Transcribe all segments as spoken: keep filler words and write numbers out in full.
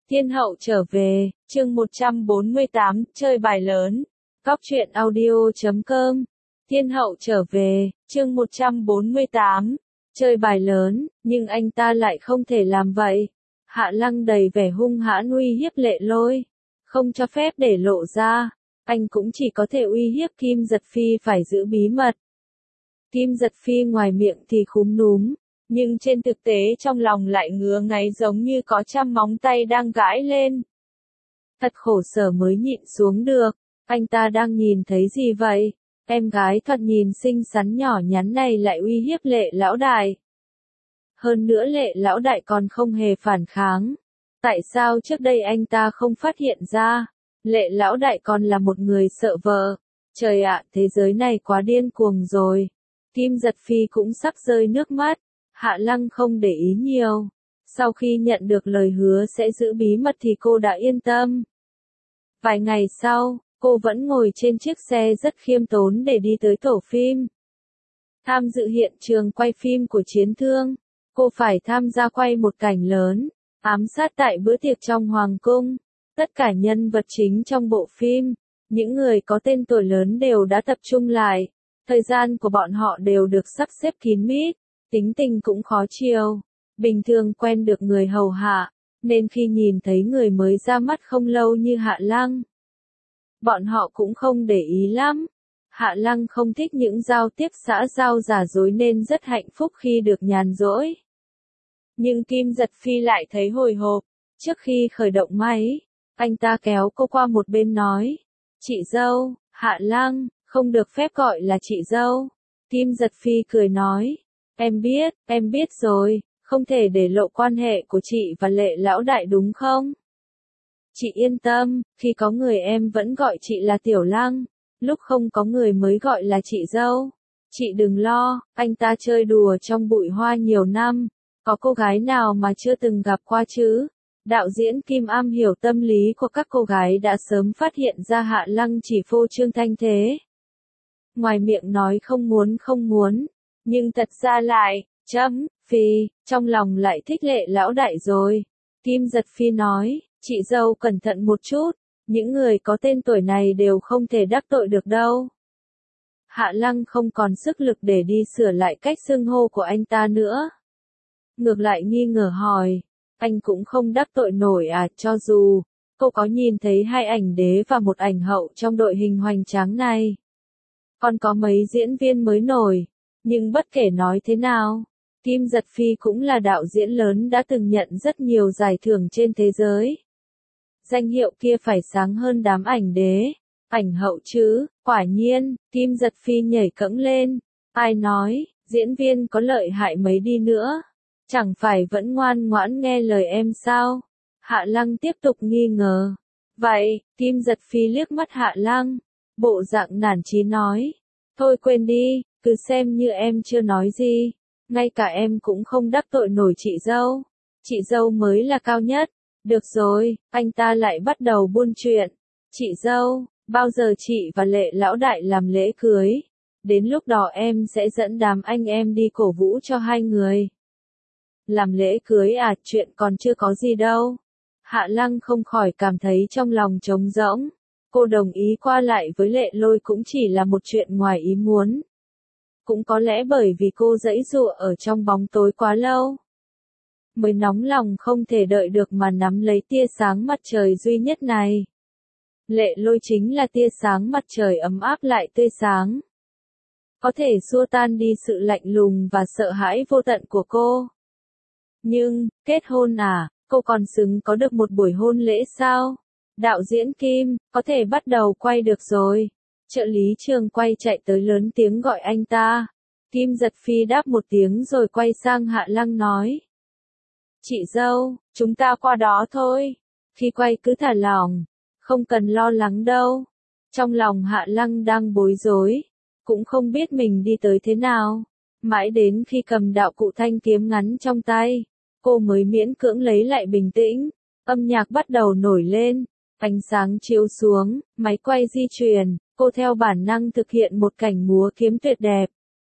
Thiên hậu trở về, chương một trăm bốn mươi tám, chơi bài lớn. Cóc truyện audio chấm com. Thiên hậu trở về, chương một trăm bốn mươi tám, chơi bài lớn, nhưng anh ta lại không thể làm vậy. Hạ Lăng đầy vẻ hung hãn uy hiếp Lệ Lôi, không cho phép để lộ ra, anh cũng chỉ có thể uy hiếp Kim Giật Phi phải giữ bí mật. Kim Giật Phi ngoài miệng thì khúm núm, nhưng trên thực tế trong lòng lại ngứa ngáy giống như có trăm móng tay đang gãi lên. Thật khổ sở mới nhịn xuống được, anh ta đang nhìn thấy gì vậy? Em gái thoạt nhìn xinh xắn nhỏ nhắn này lại uy hiếp Lệ lão đại. Hơn nữa Lệ lão đại còn không hề phản kháng. Tại sao trước đây anh ta không phát hiện ra? Lệ lão đại còn là một người sợ vợ. Trời ạ, thế giới này quá điên cuồng rồi. Kim Giật Phi cũng sắp rơi nước mắt. Hạ Lăng không để ý nhiều. Sau khi nhận được lời hứa sẽ giữ bí mật thì cô đã yên tâm. Vài ngày sau, cô vẫn ngồi trên chiếc xe rất khiêm tốn để đi tới tổ phim. Tham dự hiện trường quay phim của Chiến Thương. Cô phải tham gia quay một cảnh lớn, ám sát tại bữa tiệc trong Hoàng cung. Tất cả nhân vật chính trong bộ phim, những người có tên tuổi lớn đều đã tập trung lại. Thời gian của bọn họ đều được sắp xếp kín mít. Tính tình cũng khó chiều, bình thường quen được người hầu hạ, nên khi nhìn thấy người mới ra mắt không lâu như Hạ Lăng, bọn họ cũng không để ý lắm. Hạ Lăng không thích những giao tiếp xã giao giả dối nên rất hạnh phúc khi được nhàn rỗi. Nhưng Kim Giật Phi lại thấy hồi hộp, trước khi khởi động máy, anh ta kéo cô qua một bên nói, chị dâu, Hạ Lăng, không được phép gọi là chị dâu. Kim Giật Phi cười nói, em biết, em biết rồi, không thể để lộ quan hệ của chị và Lệ lão đại đúng không? Chị yên tâm, khi có người em vẫn gọi chị là Tiểu Lăng, lúc không có người mới gọi là chị dâu. Chị đừng lo, anh ta chơi đùa trong bụi hoa nhiều năm, có cô gái nào mà chưa từng gặp qua chứ? Đạo diễn Kim am hiểu tâm lý của các cô gái đã sớm phát hiện ra Hạ Lăng chỉ phô trương thanh thế. Ngoài miệng nói không muốn không muốn, nhưng thật ra lại, chấm, phi, trong lòng lại thích Lệ lão đại rồi. Kim Giật Phi nói, chị dâu cẩn thận một chút, những người có tên tuổi này đều không thể đắc tội được đâu. Hạ Lăng không còn sức lực để đi sửa lại cách xưng hô của anh ta nữa. Ngược lại nghi ngờ hỏi, anh cũng không đắc tội nổi à? Cho dù, cô có nhìn thấy hai ảnh đế và một ảnh hậu trong đội hình hoành tráng này. Còn có mấy diễn viên mới nổi. Nhưng bất kể nói thế nào, Kim Giật Phi cũng là đạo diễn lớn đã từng nhận rất nhiều giải thưởng trên thế giới. Danh hiệu kia phải sáng hơn đám ảnh đế, ảnh hậu chứ. Quả nhiên, Kim Giật Phi nhảy cẫng lên. Ai nói, diễn viên có lợi hại mấy đi nữa, chẳng phải vẫn ngoan ngoãn nghe lời em sao? Hạ Lăng tiếp tục nghi ngờ. Vậy, Kim Giật Phi liếc mắt Hạ Lăng, bộ dạng nản chí nói, thôi quên đi, cứ xem như em chưa nói gì, ngay cả em cũng không đắc tội nổi chị dâu, chị dâu mới là cao nhất. Được rồi, anh ta lại bắt đầu buôn chuyện. Chị dâu, bao giờ chị và Lệ lão đại làm lễ cưới? Đến lúc đó em sẽ dẫn đám anh em đi cổ vũ cho hai người. Làm lễ cưới à? Chuyện còn chưa có gì đâu. Hạ Lăng không khỏi cảm thấy trong lòng trống rỗng. Cô đồng ý qua lại với Lệ Lôi cũng chỉ là một chuyện ngoài ý muốn. Cũng có lẽ bởi vì cô giãy giụa ở trong bóng tối quá lâu, mới nóng lòng không thể đợi được mà nắm lấy tia sáng mặt trời duy nhất này. Lệ Lôi chính là tia sáng mặt trời ấm áp lại tươi sáng, có thể xua tan đi sự lạnh lùng và sợ hãi vô tận của cô. Nhưng, kết hôn à, cô còn xứng có được một buổi hôn lễ sao? Đạo diễn Kim, có thể bắt đầu quay được rồi. Trợ lý trường quay chạy tới lớn tiếng gọi anh ta. Kim Giật Phi đáp một tiếng rồi quay sang Hạ Lăng nói, chị dâu, chúng ta qua đó thôi. Khi quay cứ thả lỏng, không cần lo lắng đâu. Trong lòng Hạ Lăng đang bối rối, cũng không biết mình đi tới thế nào. Mãi đến khi cầm đạo cụ thanh kiếm ngắn trong tay, cô mới miễn cưỡng lấy lại bình tĩnh. Âm nhạc bắt đầu nổi lên, ánh sáng chiếu xuống, máy quay di chuyển, cô theo bản năng thực hiện một cảnh múa kiếm tuyệt đẹp.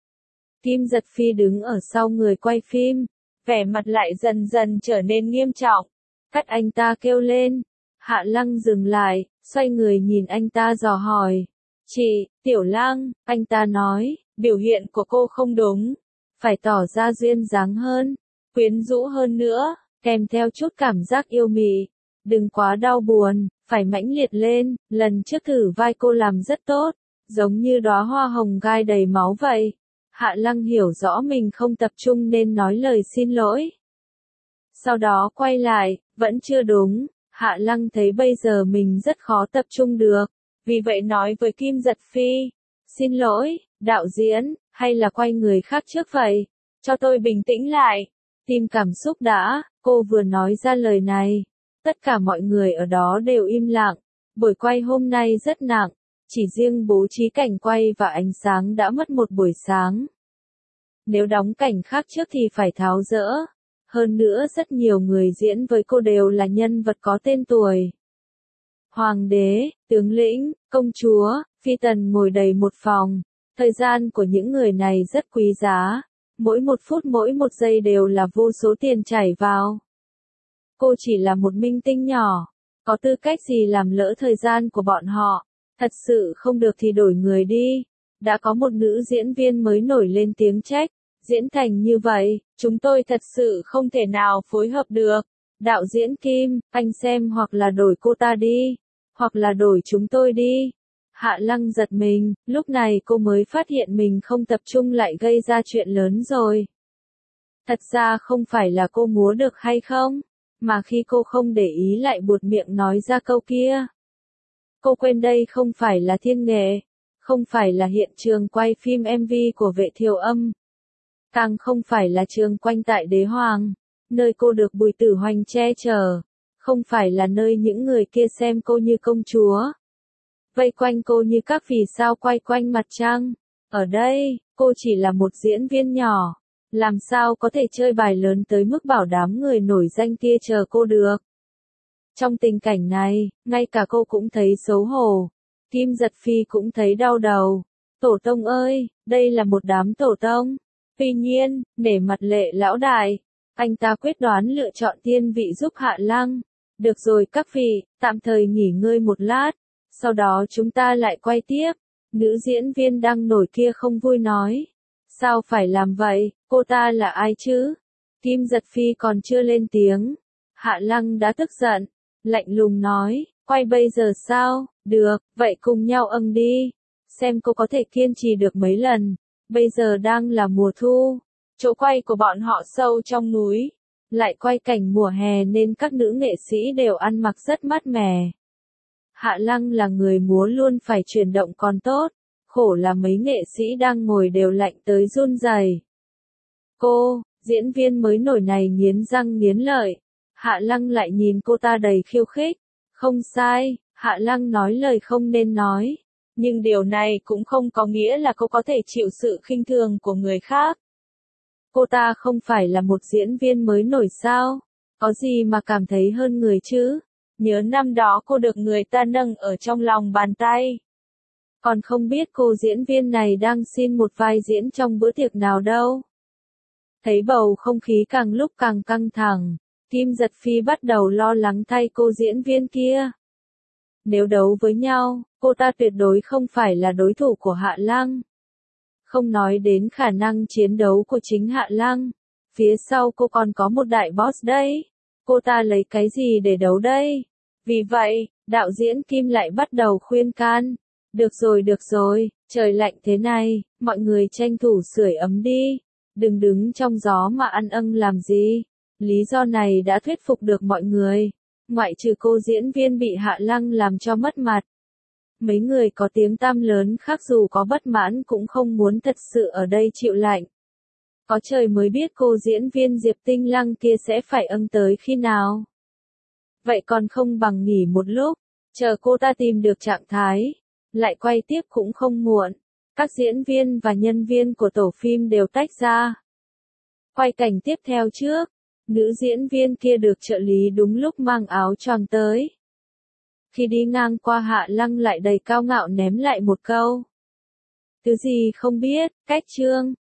Kim Giật Phi đứng ở sau người quay phim, vẻ mặt lại dần dần trở nên nghiêm trọng. Cắt, anh ta kêu lên. Hạ Lăng dừng lại, xoay người nhìn anh ta dò hỏi. Chị, Tiểu Lăng, anh ta nói, biểu hiện của cô không đúng. Phải tỏ ra duyên dáng hơn, quyến rũ hơn nữa, kèm theo chút cảm giác yêu mị. Đừng quá đau buồn, phải mãnh liệt lên. Lần trước thử vai cô làm rất tốt, giống như đóa hoa hồng gai đầy máu vậy. Hạ Lăng hiểu rõ mình không tập trung nên nói lời xin lỗi. Sau đó quay lại, vẫn chưa đúng. Hạ Lăng thấy bây giờ mình rất khó tập trung được, vì vậy nói với Kim Giật Phi, xin lỗi, đạo diễn, hay là quay người khác trước vậy, cho tôi bình tĩnh lại, tìm cảm xúc đã. Cô vừa nói ra lời này, tất cả mọi người ở đó đều im lặng. Buổi quay hôm nay rất nặng, chỉ riêng bố trí cảnh quay và ánh sáng đã mất một buổi sáng. Nếu đóng cảnh khác trước thì phải tháo dỡ. Hơn nữa rất nhiều người diễn với cô đều là nhân vật có tên tuổi. Hoàng đế, tướng lĩnh, công chúa, phi tần ngồi đầy một phòng. Thời gian của những người này rất quý giá. Mỗi một phút mỗi một giây đều là vô số tiền chảy vào. Cô chỉ là một minh tinh nhỏ. Có tư cách gì làm lỡ thời gian của bọn họ. Thật sự không được thì đổi người đi. Đã có một nữ diễn viên mới nổi lên tiếng trách. Diễn thành như vậy, chúng tôi thật sự không thể nào phối hợp được. Đạo diễn Kim, anh xem hoặc là đổi cô ta đi, hoặc là đổi chúng tôi đi. Hạ Lăng giật mình, lúc này cô mới phát hiện mình không tập trung lại gây ra chuyện lớn rồi. Thật ra không phải là cô múa được hay không, mà khi cô không để ý lại buột miệng nói ra câu kia. Cô quên đây không phải là thiên nghệ, không phải là hiện trường quay phim em vê của Vệ Thiều Âm. Càng không phải là trường quanh tại Đế Hoàng, nơi cô được Bùi Tử Hoành che chở, không phải là nơi những người kia xem cô như công chúa, vây quanh cô như các vì sao quay quanh mặt trăng. Ở đây, cô chỉ là một diễn viên nhỏ, làm sao có thể chơi bài lớn tới mức bảo đám người nổi danh kia chờ cô được. Trong tình cảnh này, ngay cả cô cũng thấy xấu hổ, Kim Giật Phi cũng thấy đau đầu. Tổ tông ơi, đây là một đám tổ tông. Tuy nhiên, nể mặt Lệ lão đại, anh ta quyết đoán lựa chọn tiên vị giúp Hạ Lăng. Được rồi các vị, tạm thời nghỉ ngơi một lát, sau đó chúng ta lại quay tiếp. Nữ diễn viên đang nổi kia không vui nói. Sao phải làm vậy, cô ta là ai chứ? Kim Giật Phi còn chưa lên tiếng. Hạ Lăng đã tức giận, lạnh lùng nói, quay bây giờ sao? Được, vậy cùng nhau âng đi. Xem cô có thể kiên trì được mấy lần. Bây giờ đang là mùa thu, chỗ quay của bọn họ sâu trong núi, lại quay cảnh mùa hè nên các nữ nghệ sĩ đều ăn mặc rất mát mẻ. Hạ Lăng là người múa luôn phải chuyển động còn tốt, khổ là mấy nghệ sĩ đang ngồi đều lạnh tới run rẩy. Cô, diễn viên mới nổi này nghiến răng nghiến lợi. Hạ Lăng lại nhìn cô ta đầy khiêu khích. Không sai, Hạ Lăng nói lời không nên nói. Nhưng điều này cũng không có nghĩa là cô có thể chịu sự khinh thường của người khác. Cô ta không phải là một diễn viên mới nổi sao? Có gì mà cảm thấy hơn người chứ? Nhớ năm đó cô được người ta nâng ở trong lòng bàn tay. Còn không biết cô diễn viên này đang xin một vai diễn trong bữa tiệc nào đâu. Thấy bầu không khí càng lúc càng căng thẳng, Kim Giật Phi bắt đầu lo lắng thay cô diễn viên kia. Nếu đấu với nhau, cô ta tuyệt đối không phải là đối thủ của Hạ Lăng. Không nói đến khả năng chiến đấu của chính Hạ Lăng, phía sau cô còn có một đại boss đấy. Cô ta lấy cái gì để đấu đây? Vì vậy, đạo diễn Kim lại bắt đầu khuyên can. Được rồi được rồi, trời lạnh thế này, mọi người tranh thủ sưởi ấm đi. Đừng đứng trong gió mà ăn âng làm gì. Lý do này đã thuyết phục được mọi người. Ngoại trừ cô diễn viên bị Hạ Lăng làm cho mất mặt. Mấy người có tiếng tăm lớn khác dù có bất mãn cũng không muốn thật sự ở đây chịu lạnh. Có trời mới biết cô diễn viên Diệp Tinh Lăng kia sẽ phải âng tới khi nào. Vậy còn không bằng nghỉ một lúc, chờ cô ta tìm được trạng thái, lại quay tiếp cũng không muộn. Các diễn viên và nhân viên của tổ phim đều tách ra. Quay cảnh tiếp theo trước, nữ diễn viên kia được trợ lý đúng lúc mang áo choàng tới. Khi đi ngang qua Hạ Lăng lại đầy cao ngạo ném lại một câu. Thứ gì không biết, cách trương,